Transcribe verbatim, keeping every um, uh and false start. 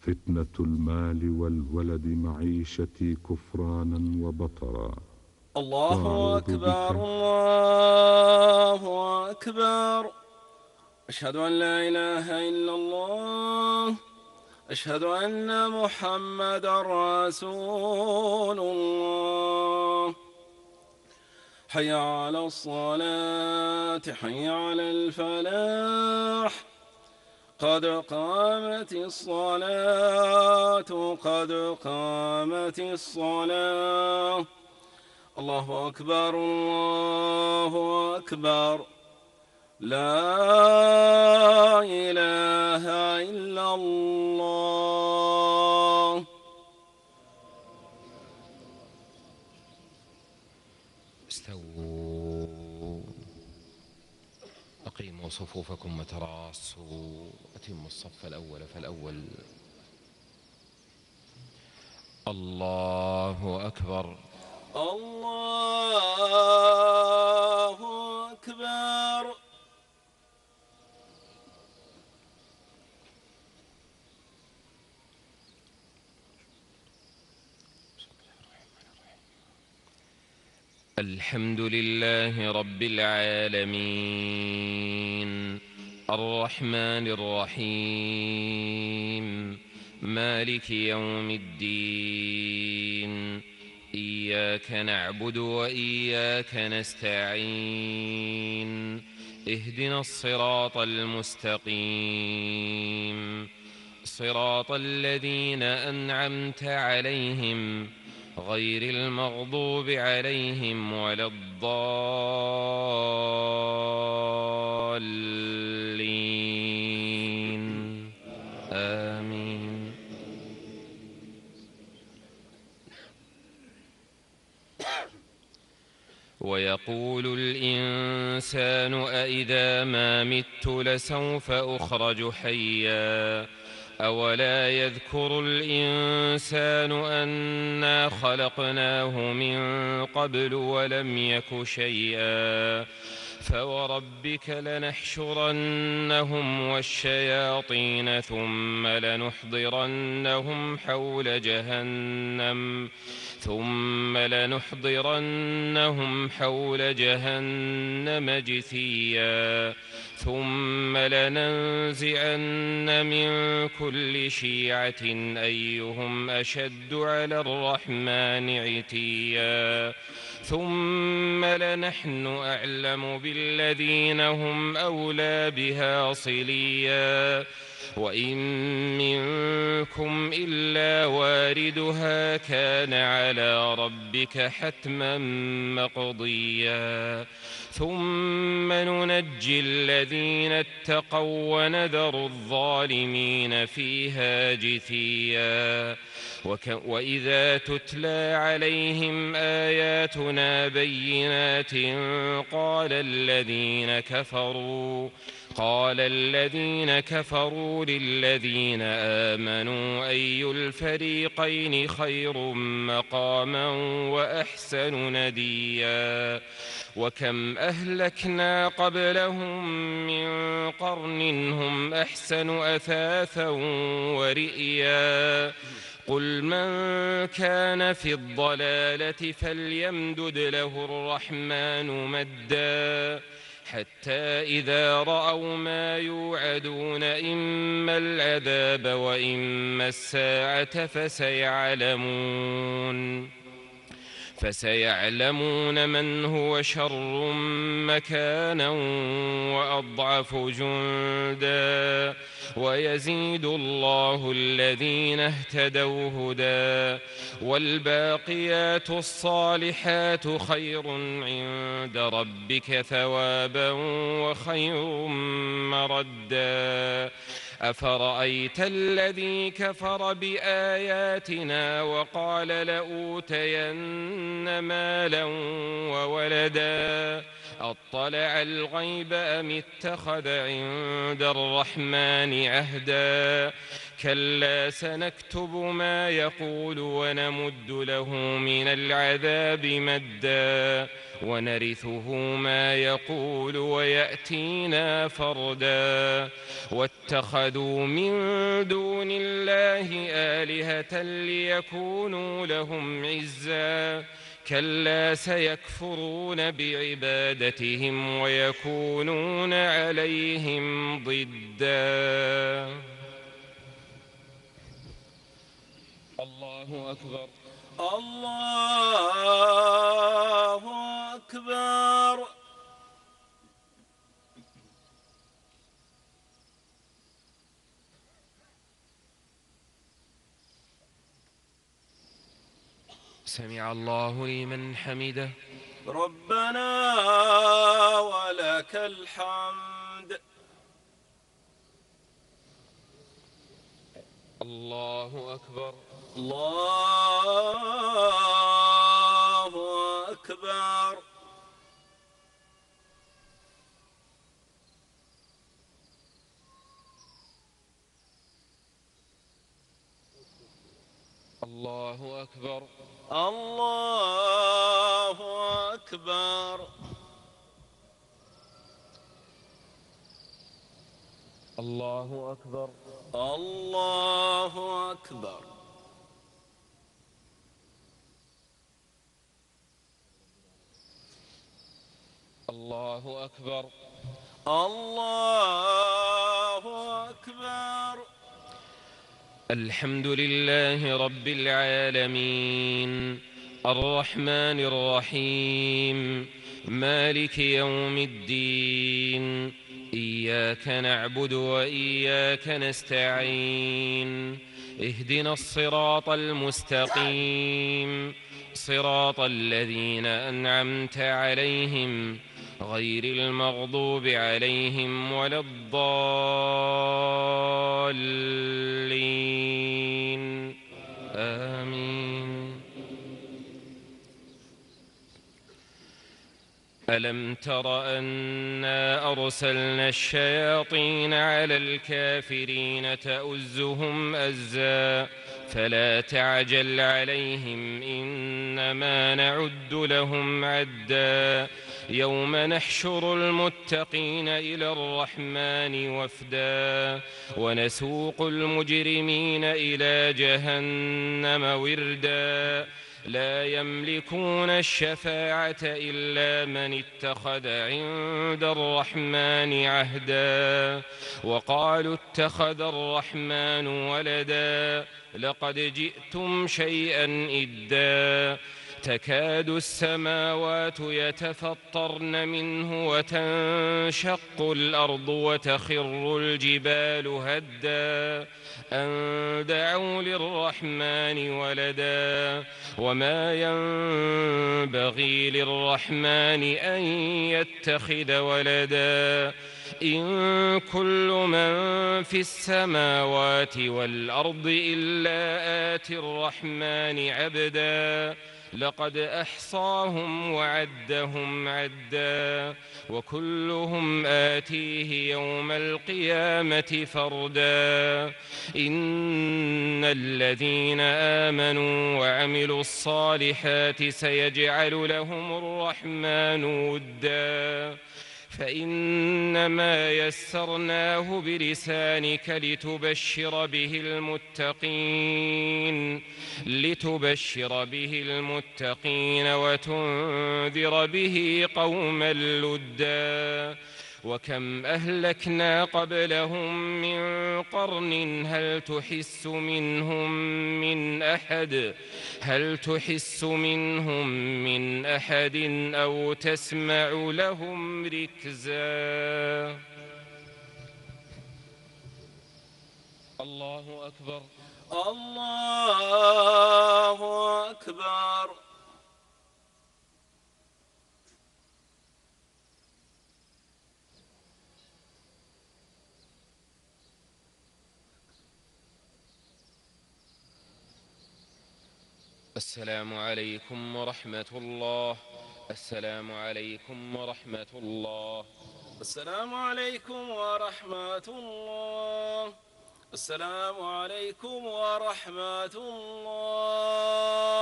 فتنة المال والولد معيشتي كفرانا وبطرا. الله أكبر الله أكبر. أشهد أن لا إله إلا الله. أشهد أن محمدا رسول الله. حي على الصلاة حي على الفلاح. قد قامت الصلاة قد قامت الصلاة. الله أكبر الله أكبر. لا إله إلا الله. استووا، أقيموا صفوفكم وتراصوا، أتموا الصف الأول فالأول. الله أكبر الله أكبر. الحمد لله رب العالمين، الرحمن الرحيم، مالك يوم الدين. إياك نعبد وإياك نستعين. اهدنا الصراط المستقيم، صراط الذين أنعمت عليهم غير المغضوب عليهم ولا الضالين. آمين. ويقول الإنسان أإذا ما مت لسوف أخرج حيا. أولا يذكر الإنسان أنا خلقناه من قبل ولم يك شيئا. فوربك لنحشرنهم والشياطين ثم لنحضرنهم حول جهنم ثم لنحضرنهم حول جهنم جثيا. ثم لننزعن من كل شيعة أيهم أشد على الرحمن عتيا. ثم لنحن أعلم بالذين هم أولى بها صليا. وإن منكم إلا واردها كان على ربك حتما مقضيا. ثم ننجي الذين اتقوا ونذر الظالمين فيها جثيا. وإذا تتلى عليهم آياتنا بينات قال الذين كفروا قال الذين كفروا للذين آمنوا أي الفريقين خير مقاما وأحسن نديا. وكم أهلكنا قبلهم من قرن هم أحسن أثاثا ورئيا. قل من كان في الضلالة فليمدد له الرحمن مدا حتى إذا رأوا ما يوعدون إما العذاب وإما الساعة فسيعلمون فسيعلمون من هو شر مكانا وأضعف جندا. ويزيد الله الذين اهتدوا هدى. والباقيات الصالحات خير عند ربك ثوابا وخير مردا. أفرأيت الذي كفر بآياتنا وقال لأوتين مالا وولدا أطلع الغيب أم اتخذ عند الرحمن عهدا كلا سنكتب ما يقول ونمد له من العذاب مدا ونرثه ما يقول ويأتينا فردا واتخذوا من دون الله آلهة ليكونوا لهم عزا كلا سيكفرون بعبادتهم ويكونون عليهم ضدا. الله أكبر. الله أكبر. سمع الله لمن حمده. ربنا ولك الحمد. الله أكبر. الله أكبر. الله أكبر. الله أكبر. الله أكبر. الله أكبر. الله أكبر. الله أكبر. الحمد لله رب العالمين الرحمن الرحيم مالك يوم الدين إياك نعبد وإياك نستعين اهدنا الصراط المستقيم صراط الذين أنعمت عليهم غير المغضوب عليهم ولا الضالين آمين. ألم تر أنا أرسلنا الشياطين على الكافرين تؤزهم أزا فلا تعجل عليهم إنما نعد لهم عدا يوم نحشر المتقين إلى الرحمن وفدا ونسوق المجرمين إلى جهنم وردا لا يملكون الشفاعة إلا من اتخذ عند الرحمن عهدا وقالوا اتخذ الرحمن ولدا لقد جئتم شيئا إدا تكاد السماوات يتفطرن منه وتنشق الأرض وتخر الجبال هدا أن دعوا للرحمن ولدا وما ينبغي للرحمن أن يتخذ ولدا إن كل من في السماوات والأرض إلا آتي الرحمن عبدا لقد أحصاهم وعدهم عدا وكلهم آتيه يوم القيامة فردا إن الذين آمنوا وعملوا الصالحات سيجعل لهم الرحمن ودا فإنما يسرناه بلسانك لتبشر به المتقين لتبشر به المتقين وتنذر به قوما لدا وكم أهلكنا قبلهم من قرن هل تحس منهم من أحد هل تحس منهم من أحد أو تسمع لهم ركزا. الله أكبر. الله أكبر. السلام عليكم ورحمة الله السلام عليكم ورحمة الله. السلام عليكم ورحمة الله. السلام عليكم ورحمة الله.